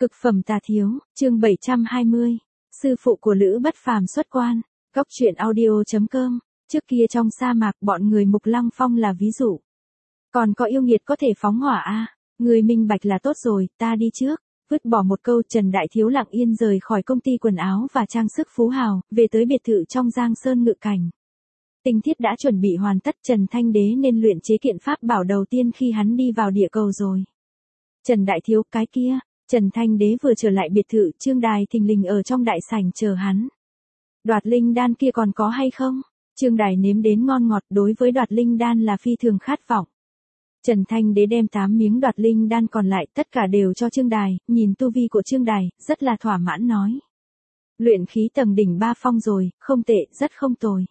Cực phẩm tà thiếu, chương 720. Sư phụ của Lữ Bất Phàm xuất quan. Cóc truyện audio.com. Trước kia trong sa mạc bọn người Mục Lăng Phong là ví dụ. Còn có yêu nghiệt có thể phóng hỏa a, người minh bạch là tốt rồi, ta đi trước. Vứt bỏ một câu, Trần Đại Thiếu lặng yên rời khỏi công ty quần áo và trang sức Phú Hào, về tới biệt thự trong Giang Sơn Ngự Cảnh. Tình tiết đã chuẩn bị hoàn tất, Trần Thanh Đế nên luyện chế kiện pháp bảo đầu tiên khi hắn đi vào địa cầu rồi. Trần Đại Thiếu, cái kia. Trần Thanh Đế vừa trở lại biệt thự, Trương Đài thình lình ở trong đại sảnh chờ hắn. Đoạt linh đan kia còn có hay không? Trương Đài nếm đến ngon ngọt, đối với đoạt linh đan là phi thường khát vọng. Trần Thanh Đế đem 8 miếng đoạt linh đan còn lại tất cả đều cho Trương Đài, nhìn tu vi của Trương Đài, rất là thỏa mãn nói. Luyện khí tầng đỉnh 3 phong rồi, không tệ, rất không tồi.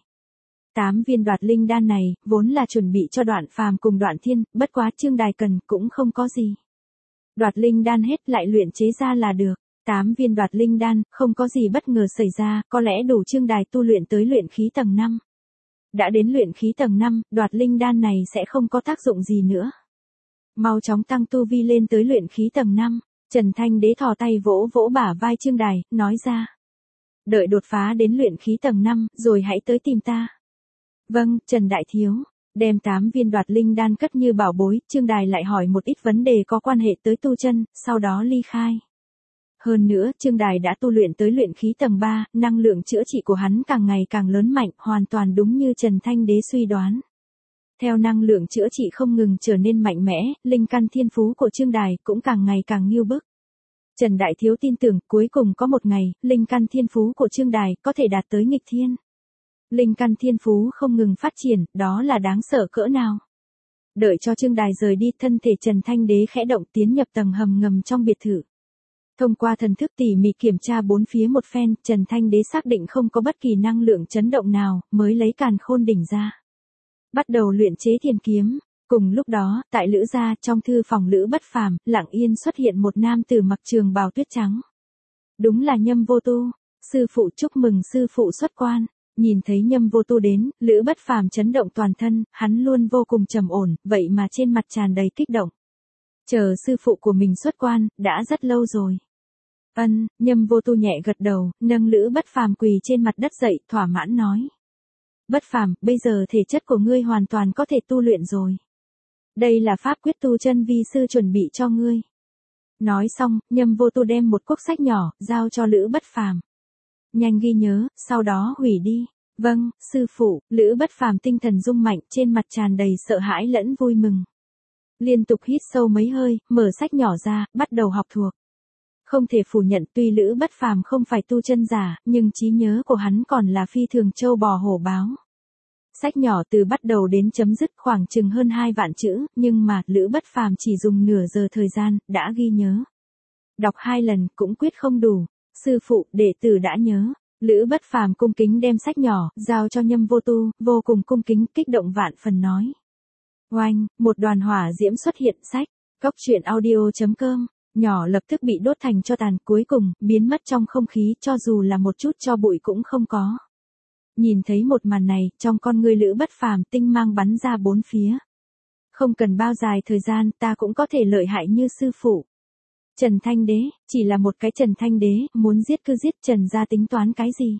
8 viên đoạt linh đan này, vốn là chuẩn bị cho Đoạn Phàm cùng Đoạn Thiên, bất quá Trương Đài cần cũng không có gì. Đoạt linh đan hết lại luyện chế ra là được. 8 viên đoạt linh đan, không có gì bất ngờ xảy ra, có lẽ đủ Trương Đài tu luyện tới luyện khí tầng 5. Đã đến luyện khí tầng 5, đoạt linh đan này sẽ không có tác dụng gì nữa. Mau chóng tăng tu vi lên tới luyện khí tầng 5, Trần Thanh Đế thò tay vỗ vỗ bả vai Trương Đài, nói ra. Đợi đột phá đến luyện khí tầng 5, rồi hãy tới tìm ta. Vâng, Trần Đại Thiếu. Đem 8 viên đoạt linh đan cất như bảo bối, Trương Đài lại hỏi một ít vấn đề có quan hệ tới tu chân, sau đó ly khai. Hơn nữa, Trương Đài đã tu luyện tới luyện khí tầng 3, năng lượng chữa trị của hắn càng ngày càng lớn mạnh, hoàn toàn đúng như Trần Thanh Đế suy đoán. Theo năng lượng chữa trị không ngừng trở nên mạnh mẽ, linh căn thiên phú của Trương Đài cũng càng ngày càng nghiêu bức. Trần Đại Thiếu tin tưởng, cuối cùng có một ngày, linh căn thiên phú của Trương Đài có thể đạt tới nghịch thiên. Linh căn thiên phú không ngừng phát triển, đó là đáng sợ cỡ nào. Đợi cho Trương Đài rời đi, thân thể Trần Thanh Đế khẽ động tiến nhập tầng hầm ngầm trong biệt thự. Thông qua thần thức tỉ mỉ kiểm tra bốn phía một phen, Trần Thanh Đế xác định không có bất kỳ năng lượng chấn động nào, mới lấy càn khôn đỉnh ra. Bắt đầu luyện chế thiên kiếm. Cùng lúc đó, tại Lữ gia, trong thư phòng Lữ Bất Phàm, lặng yên xuất hiện một nam tử mặc trường bào tuyết trắng. Đúng là Nhâm Vô Tu. Sư phụ, chúc mừng sư phụ xuất quan. Nhìn thấy Nhâm Vô Tu đến, Lữ Bất Phàm chấn động toàn thân, hắn luôn vô cùng trầm ổn, vậy mà trên mặt tràn đầy kích động. Chờ sư phụ của mình xuất quan, đã rất lâu rồi. Nhâm Vô Tu nhẹ gật đầu, nâng Lữ Bất Phàm quỳ trên mặt đất dậy, thỏa mãn nói. Bất Phàm, bây giờ thể chất của ngươi hoàn toàn có thể tu luyện rồi. Đây là pháp quyết tu chân vi sư chuẩn bị cho ngươi. Nói xong, Nhâm Vô Tu đem một cuốc sách nhỏ, giao cho Lữ Bất Phàm. Nhanh ghi nhớ, sau đó hủy đi. Vâng, sư phụ. Lữ Bất Phàm tinh thần rung mạnh, trên mặt tràn đầy sợ hãi lẫn vui mừng. Liên tục hít sâu mấy hơi, mở sách nhỏ ra, bắt đầu học thuộc. Không thể phủ nhận, tuy Lữ Bất Phàm không phải tu chân giả, nhưng trí nhớ của hắn còn là phi thường trâu bò hổ báo. Sách nhỏ từ bắt đầu đến chấm dứt khoảng chừng hơn 2 vạn chữ, nhưng mà Lữ Bất Phàm chỉ dùng nửa giờ thời gian, đã ghi nhớ. Đọc 2 lần cũng quyết không đủ. Sư phụ, đệ tử đã nhớ. Lữ Bất Phàm cung kính đem sách nhỏ, giao cho Nhâm Vô Tu, vô cùng cung kính, kích động vạn phần nói. Oanh, một đoàn hỏa diễm xuất hiện, sách. Cóc truyện audio.com. Nhỏ lập tức bị đốt thành tro tàn, cuối cùng, biến mất trong không khí, cho dù là một chút tro bụi cũng không có. Nhìn thấy một màn này, trong con ngươi Lữ Bất Phàm tinh mang bắn ra bốn phía. Không cần bao dài thời gian, ta cũng có thể lợi hại như sư phụ. Trần Thanh Đế, chỉ là một cái Trần Thanh Đế, muốn giết cứ giết, Trần gia tính toán cái gì?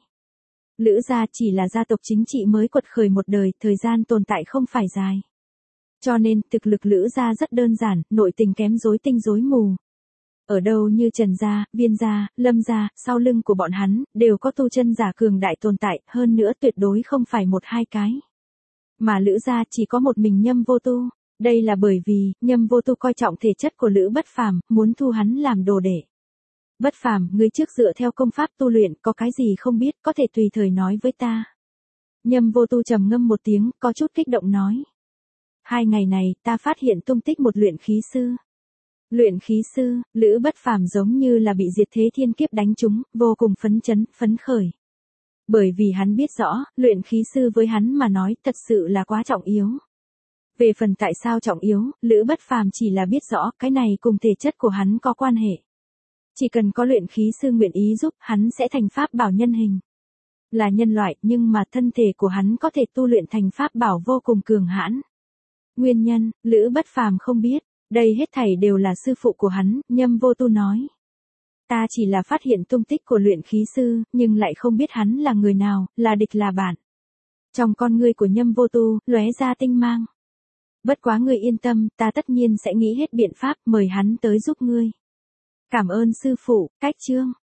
Lữ gia chỉ là gia tộc chính trị mới quật khởi một đời, thời gian tồn tại không phải dài. Cho nên, thực lực Lữ gia rất đơn giản, nội tình kém rối tinh rối mù. Ở đâu như Trần gia, Viên gia, Lâm gia, sau lưng của bọn hắn, đều có tu chân giả cường đại tồn tại, hơn nữa tuyệt đối không phải 1-2 cái. Mà Lữ gia chỉ có một mình Nhâm Vô Tu. Đây là bởi vì, Nhâm Vô Tu coi trọng thể chất của Lữ Bất Phàm, muốn thu hắn làm đồ đệ. Bất Phàm, ngươi trước dựa theo công pháp tu luyện, có cái gì không biết, có thể tùy thời nói với ta. Nhâm Vô Tu trầm ngâm một tiếng, có chút kích động nói. 2 ngày này, ta phát hiện tung tích một luyện khí sư. Luyện khí sư, Lữ Bất Phàm giống như là bị diệt thế thiên kiếp đánh trúng, vô cùng phấn chấn, phấn khởi. Bởi vì hắn biết rõ, luyện khí sư với hắn mà nói thật sự là quá trọng yếu. Về phần tại sao trọng yếu, Lữ Bất Phàm chỉ là biết rõ, cái này cùng thể chất của hắn có quan hệ. Chỉ cần có luyện khí sư nguyện ý giúp, hắn sẽ thành pháp bảo nhân hình. Là nhân loại, nhưng mà thân thể của hắn có thể tu luyện thành pháp bảo vô cùng cường hãn. Nguyên nhân, Lữ Bất Phàm không biết, đây hết thảy đều là sư phụ của hắn, Nhâm Vô Tu nói. Ta chỉ là phát hiện tung tích của luyện khí sư, nhưng lại không biết hắn là người nào, là địch là bạn. Trong con ngươi của Nhâm Vô Tu, lóe ra tinh mang. Bất quá ngươi yên tâm, ta tất nhiên sẽ nghĩ hết biện pháp mời hắn tới giúp ngươi. Cảm ơn sư phụ, cách chương.